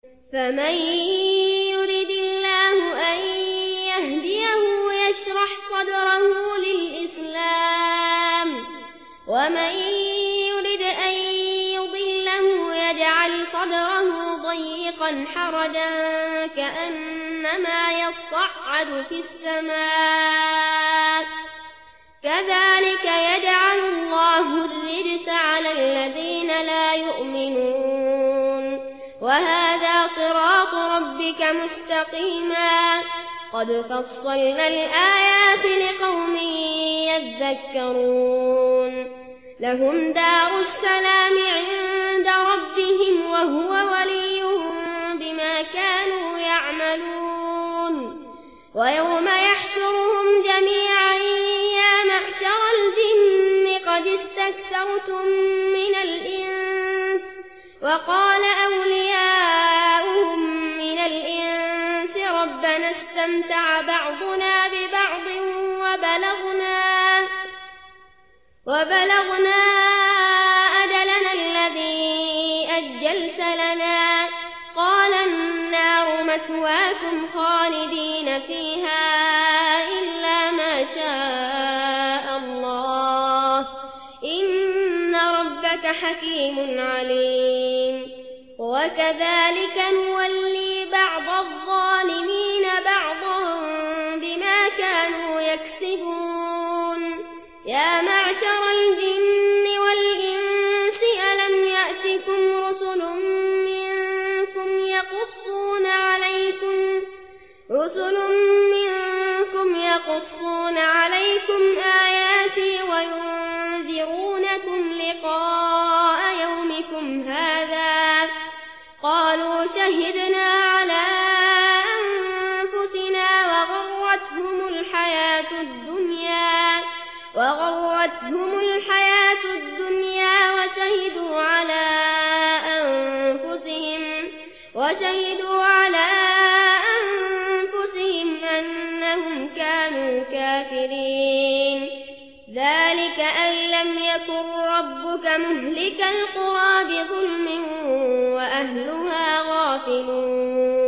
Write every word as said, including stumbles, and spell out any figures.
فمن يرد الله أن يهديه يشرح صدره للإسلام ومن يرد أن يضله يجعل صدره ضيقا حرجا كأنما يصعد في السماء كذلك يجعل الله الرجس على الذين لا يؤمنون وهذا صراط ربك مستقيما قد فصلنا الآيات لقوم يذكرون لهم دار السلام عند ربهم وهو وليهم بما كانوا يعملون ويوم يحشرهم جميعا يا معشر الجن قد استكثرتم من الإنس وقال أولياؤهم من الإنس ربنا استمتع بعضنا ببعض وبلغنا وبلغنا أجلنا الذي أجلت لنا قال النار مثواكم خالدين فيها إلا ما شاء الله إن ربك حكيم عليم وكذلك نولي بعض الظالمين بعضا بما كانوا يكسبون يا معشر الجن والإنس ألم يأتكم رسل منكم يقصون عليكم رسل منكم يقصون عليكم آياتي وينذرونكم لقاء يومكم هذا قالوا شهدنا على أنفسنا وغرتهم الحياة الدنيا وغرتهم الحياة الدنيا وشهدوا على أنفسهم وشهدوا على أنفسهم أنهم كانوا كافرين ذلك أن لم يكن ربك مهلك القرى بظلم وأهلها غافلون